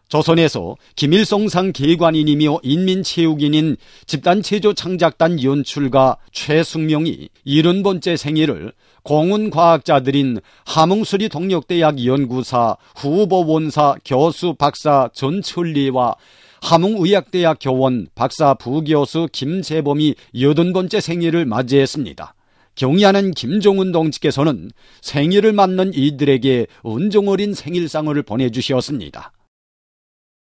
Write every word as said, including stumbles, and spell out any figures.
조선에서 김일성상 계관인이며 인민체육인인 집단체조창작단 연출가 최숙명이 일흔 번째 생일을 공운과학자들인 함흥수리 동력대학 연구사 후보원사 교수 박사 전철리와 함흥의학대학 교원 박사 부교수 김재범이 여든 번째 생일을 맞이했습니다. 경의하는 김정은 동지께서는 생일을 맞는 이들에게 은종어린 생일상을 보내주셨습니다.